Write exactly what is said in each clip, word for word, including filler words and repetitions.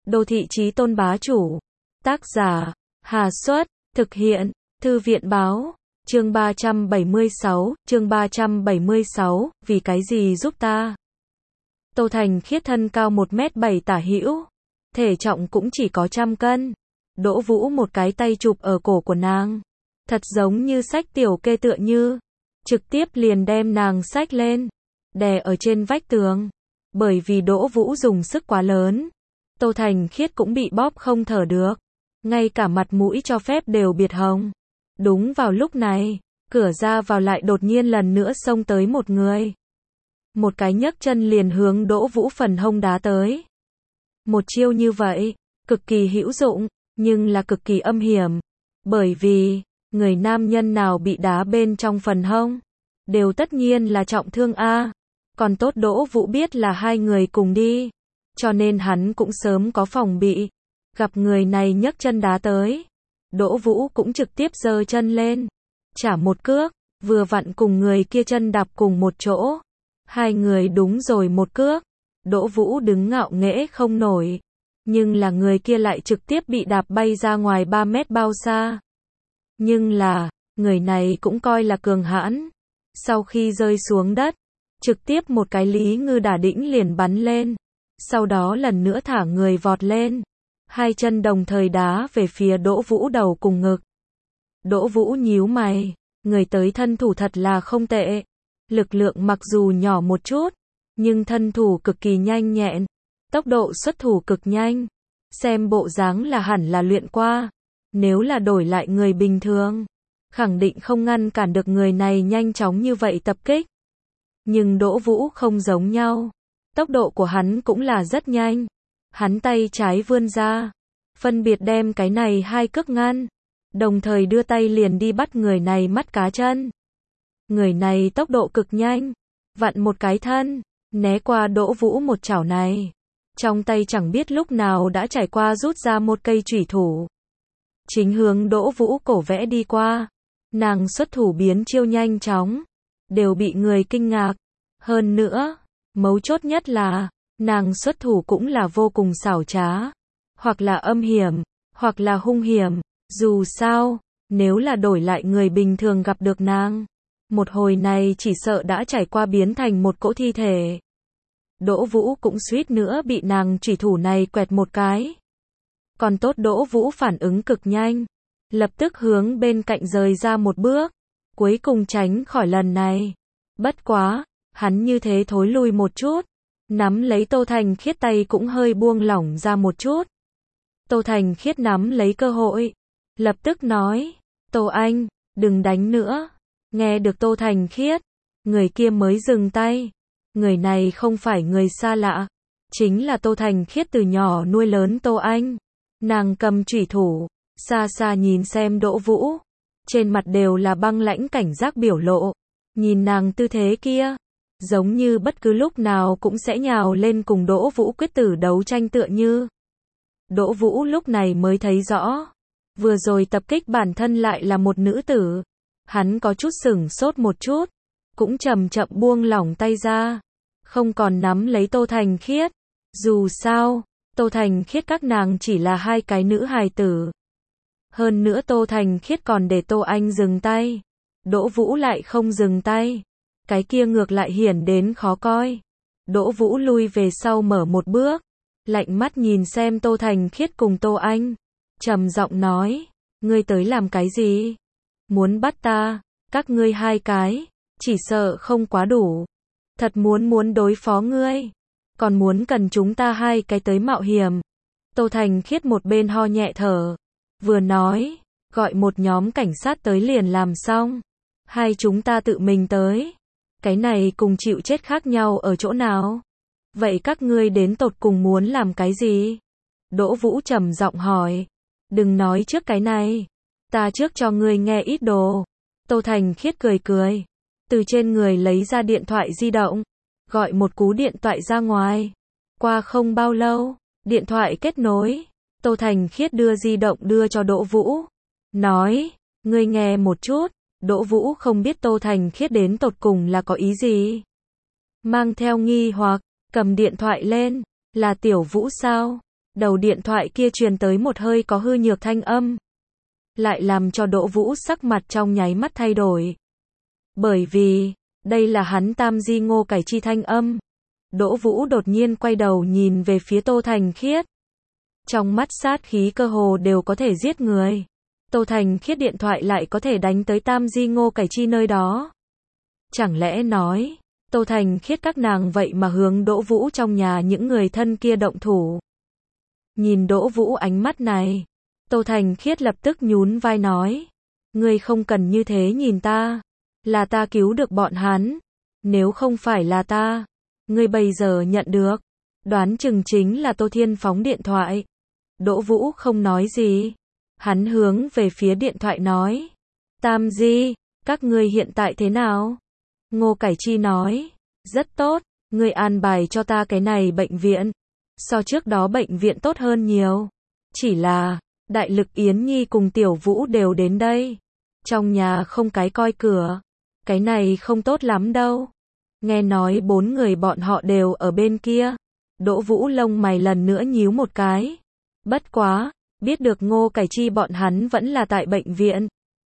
Đô thị chí tôn bá chủ. Tác giả, Hà Xuất, thực hiện, Thư viện Báo. Chương ba trăm bảy mươi sáu, chương ba trăm bảy mươi sáu, vì cái gì giúp ta? Tô Thành Khiết thân cao một mét bảy tả hữu, thể trọng cũng chỉ có trăm cân. Đỗ Vũ một cái tay chụp ở cổ của nàng, thật giống như xách tiểu kê tựa như, trực tiếp liền đem nàng xách lên, đè ở trên vách tường. Bởi vì Đỗ Vũ dùng sức quá lớn, Tô Thành Khiết cũng bị bóp không thở được, ngay cả mặt mũi cho phép đều biệt hồng. Đúng vào lúc này, cửa ra vào lại đột nhiên lần nữa xông tới một người. Một cái nhấc chân liền hướng Đỗ Vũ phần hông đá tới. Một chiêu như vậy, cực kỳ hữu dụng, nhưng là cực kỳ âm hiểm. Bởi vì, người nam nhân nào bị đá bên trong phần hông, đều tất nhiên là trọng thương a. Còn tốt Đỗ Vũ biết là hai người cùng đi, cho nên hắn cũng sớm có phòng bị. Gặp người này nhấc chân đá tới, Đỗ Vũ cũng trực tiếp giơ chân lên, trả một cước, vừa vặn cùng người kia chân đạp cùng một chỗ. Hai người đúng rồi một cước, Đỗ Vũ đứng ngạo nghễ không nổi, nhưng là người kia lại trực tiếp bị đạp bay ra ngoài ba mét bao xa. Nhưng là, người này cũng coi là cường hãn. Sau khi rơi xuống đất, trực tiếp một cái Lý Ngư đả đĩnh liền bắn lên, sau đó lần nữa thả người vọt lên, hai chân đồng thời đá về phía Đỗ Vũ đầu cùng ngực. Đỗ Vũ nhíu mày, người tới thân thủ thật là không tệ, lực lượng mặc dù nhỏ một chút, nhưng thân thủ cực kỳ nhanh nhẹn, tốc độ xuất thủ cực nhanh, xem bộ dáng là hẳn là luyện qua, nếu là đổi lại người bình thường, khẳng định không ngăn cản được người này nhanh chóng như vậy tập kích. Nhưng Đỗ Vũ không giống nhau, tốc độ của hắn cũng là rất nhanh. Hắn tay trái vươn ra, phân biệt đem cái này hai cước ngăn, đồng thời đưa tay liền đi bắt người này mắt cá chân. Người này tốc độ cực nhanh, vặn một cái thân, né qua Đỗ Vũ một chảo này. Trong tay chẳng biết lúc nào đã trải qua rút ra một cây chủy thủ, chính hướng Đỗ Vũ cổ vẽ đi qua. Nàng xuất thủ biến chiêu nhanh chóng, đều bị người kinh ngạc. Hơn nữa, mấu chốt nhất là, nàng xuất thủ cũng là vô cùng xảo trá, hoặc là âm hiểm, hoặc là hung hiểm. Dù sao, nếu là đổi lại người bình thường gặp được nàng, một hồi này chỉ sợ đã trải qua biến thành một cỗ thi thể. Đỗ Vũ cũng suýt nữa bị nàng chủy thủ này quẹt một cái. Còn tốt Đỗ Vũ phản ứng cực nhanh, lập tức hướng bên cạnh rời ra một bước, cuối cùng tránh khỏi lần này. Bất quá, hắn như thế thối lui một chút, nắm lấy Tô Thành Khiết tay cũng hơi buông lỏng ra một chút. Tô Thành Khiết nắm lấy cơ hội, lập tức nói, Tô Anh, đừng đánh nữa. Nghe được Tô Thành Khiết, người kia mới dừng tay. Người này không phải người xa lạ, chính là Tô Thành Khiết từ nhỏ nuôi lớn Tô Anh. Nàng cầm chủy thủ, xa xa nhìn xem Đỗ Vũ, trên mặt đều là băng lãnh cảnh giác biểu lộ. Nhìn nàng tư thế kia, giống như bất cứ lúc nào cũng sẽ nhào lên cùng Đỗ Vũ quyết tử đấu tranh tựa như. Đỗ Vũ lúc này mới thấy rõ, vừa rồi tập kích bản thân lại là một nữ tử. Hắn có chút sửng sốt một chút, cũng chậm chậm buông lỏng tay ra, không còn nắm lấy Tô Thành Khiết. Dù sao, Tô Thành Khiết các nàng chỉ là hai cái nữ hài tử. Hơn nữa Tô Thành Khiết còn để Tô Anh dừng tay, Đỗ Vũ lại không dừng tay. Cái kia ngược lại hiển đến khó coi. Đỗ Vũ lui về sau mở một bước, lạnh mắt nhìn xem Tô Thành Khiết cùng Tô Anh, trầm giọng nói, ngươi tới làm cái gì? Muốn bắt ta? Các ngươi hai cái, chỉ sợ không quá đủ. Thật muốn muốn đối phó ngươi, còn muốn cần chúng ta hai cái tới mạo hiểm. Tô Thành Khiết một bên ho nhẹ thở, vừa nói, gọi một nhóm cảnh sát tới liền làm xong. Hai chúng ta tự mình tới. Cái này cùng chịu chết khác nhau ở chỗ nào? Vậy các ngươi đến tột cùng muốn làm cái gì? Đỗ Vũ trầm giọng hỏi. Đừng nói trước cái này, ta trước cho ngươi nghe ít đồ. Tô Thành Khiết cười cười, từ trên người lấy ra điện thoại di động, gọi một cú điện thoại ra ngoài. Qua không bao lâu, điện thoại kết nối, Tô Thành Khiết đưa di động đưa cho Đỗ Vũ, nói, ngươi nghe một chút. Đỗ Vũ không biết Tô Thành Khiết đến tột cùng là có ý gì. Mang theo nghi hoặc, cầm điện thoại lên, là Tiểu Vũ sao? Đầu điện thoại kia truyền tới một hơi có hư nhược thanh âm, lại làm cho Đỗ Vũ sắc mặt trong nháy mắt thay đổi. Bởi vì, đây là hắn Tam Di Ngô Cải Chi thanh âm. Đỗ Vũ đột nhiên quay đầu nhìn về phía Tô Thành Khiết. Trong mắt sát khí cơ hồ đều có thể giết người. Tô Thành Khiết điện thoại lại có thể đánh tới Tam Di Ngô Cải Chi nơi đó. Chẳng lẽ nói, Tô Thành Khiết các nàng vậy mà hướng Đỗ Vũ trong nhà những người thân kia động thủ. Nhìn Đỗ Vũ ánh mắt này, Tô Thành Khiết lập tức nhún vai nói, ngươi không cần như thế nhìn ta, là ta cứu được bọn hắn, nếu không phải là ta, ngươi bây giờ nhận được, đoán chừng chính là Tô Thiên Phóng điện thoại. Đỗ Vũ không nói gì, hắn hướng về phía điện thoại nói, Tam Di, các ngươi hiện tại thế nào? Ngô Cải Chi nói, rất tốt, ngươi an bài cho ta cái này bệnh viện, so trước đó bệnh viện tốt hơn nhiều, chỉ là, Đại Lực Yến Nhi cùng Tiểu Vũ đều đến đây, trong nhà không cái coi cửa, cái này không tốt lắm đâu. Nghe nói bốn người bọn họ đều ở bên kia, Đỗ Vũ lông mày lần nữa nhíu một cái. Bất quá, biết được Ngô Cải Chi bọn hắn vẫn là tại bệnh viện.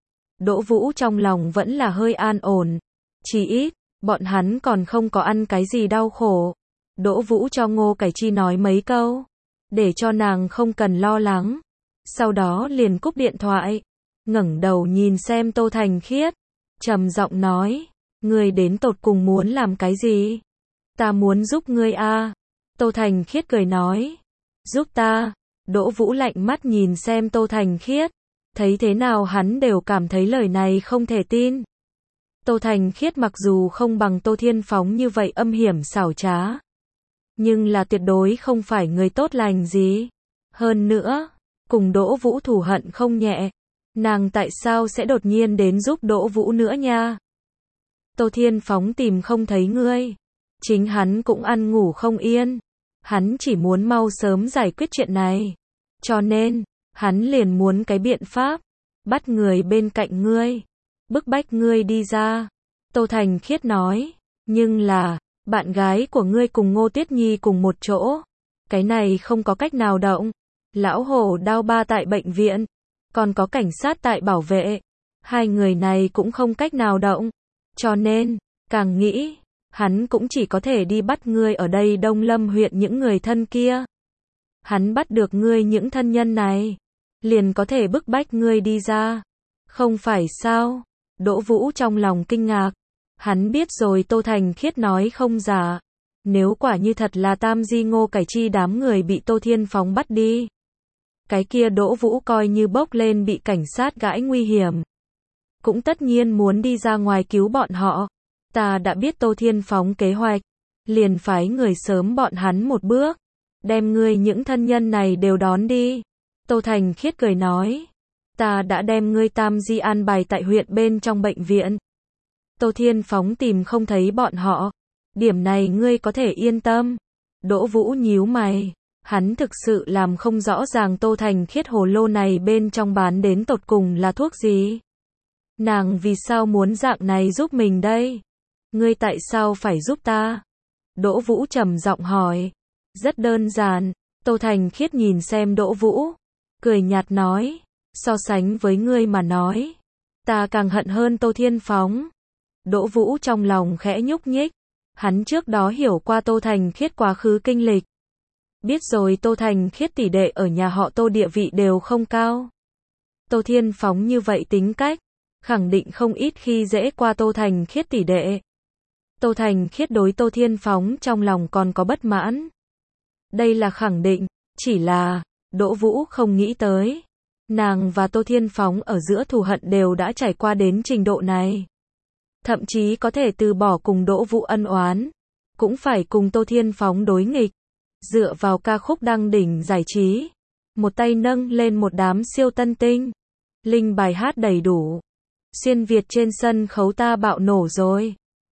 Đỗ Vũ trong lòng vẫn là hơi an ổn, chỉ ít, bọn hắn còn không có ăn cái gì đau khổ. Đỗ Vũ cho Ngô Cải Chi nói mấy câu, để cho nàng không cần lo lắng. Sau đó liền cúp điện thoại, ngẩng đầu nhìn xem Tô Thành Khiết, trầm giọng nói, ngươi đến tột cùng muốn làm cái gì? Ta muốn giúp ngươi a. Tô Thành Khiết cười nói, giúp ta? Đỗ Vũ lạnh mắt nhìn xem Tô Thành Khiết, thấy thế nào hắn đều cảm thấy lời này không thể tin. Tô Thành Khiết mặc dù không bằng Tô Thiên Phóng như vậy âm hiểm xảo trá, nhưng là tuyệt đối không phải người tốt lành gì. Hơn nữa, cùng Đỗ Vũ thù hận không nhẹ, nàng tại sao sẽ đột nhiên đến giúp Đỗ Vũ nữa nha? Tô Thiên Phóng tìm không thấy ngươi, chính hắn cũng ăn ngủ không yên, hắn chỉ muốn mau sớm giải quyết chuyện này, cho nên, hắn liền muốn cái biện pháp, bắt người bên cạnh ngươi, bức bách ngươi đi ra. Tô Thành Khiết nói, nhưng là, bạn gái của ngươi cùng Ngô Tuyết Nhi cùng một chỗ, cái này không có cách nào động, lão hổ đao ba tại bệnh viện, còn có cảnh sát tại bảo vệ, hai người này cũng không cách nào động, cho nên, càng nghĩ, hắn cũng chỉ có thể đi bắt ngươi ở đây Đông Lâm huyện những người thân kia. Hắn bắt được ngươi những thân nhân này, liền có thể bức bách ngươi đi ra. Không phải sao? Đỗ Vũ trong lòng kinh ngạc. Hắn biết rồi Tô Thành Khiết nói không giả. Nếu quả như thật là Tam Di Ngô Cải Chi đám người bị Tô Thiên Phóng bắt đi, cái kia Đỗ Vũ coi như bốc lên bị cảnh sát gãi nguy hiểm, cũng tất nhiên muốn đi ra ngoài cứu bọn họ. Ta đã biết Tô Thiên Phóng kế hoạch, liền phái người sớm bọn hắn một bước, đem ngươi những thân nhân này đều đón đi. Tô Thành Khiết cười nói, ta đã đem ngươi Tam Di an bài tại huyện bên trong bệnh viện. Tô Thiên Phóng tìm không thấy bọn họ, điểm này ngươi có thể yên tâm. Đỗ Vũ nhíu mày, hắn thực sự làm không rõ ràng Tô Thành Khiết hồ lô này bên trong bán đến tột cùng là thuốc gì. Nàng vì sao muốn dạng này giúp mình đây? Ngươi tại sao phải giúp ta? Đỗ Vũ trầm giọng hỏi. Rất đơn giản. Tô Thành Khiết nhìn xem Đỗ Vũ, cười nhạt nói, so sánh với ngươi mà nói, ta càng hận hơn Tô Thiên Phóng. Đỗ Vũ trong lòng khẽ nhúc nhích, hắn trước đó hiểu qua Tô Thành Khiết quá khứ kinh lịch, biết rồi Tô Thành Khiết tỷ đệ ở nhà họ Tô địa vị đều không cao. Tô Thiên Phóng như vậy tính cách, khẳng định không ít khi dễ qua Tô Thành Khiết tỷ đệ. Tô Thành Khiết đối Tô Thiên Phóng trong lòng còn có bất mãn. Đây là khẳng định, chỉ là, Đỗ Vũ không nghĩ tới. Nàng và Tô Thiên Phóng ở giữa thù hận đều đã trải qua đến trình độ này. Thậm chí có thể từ bỏ cùng Đỗ Vũ ân oán, cũng phải cùng Tô Thiên Phóng đối nghịch. Dựa vào ca khúc đăng đỉnh giải trí, một tay nâng lên một đám siêu tân tinh. Linh bài hát đầy đủ. Xuyên Việt trên sân khấu ta bạo nổ rồi.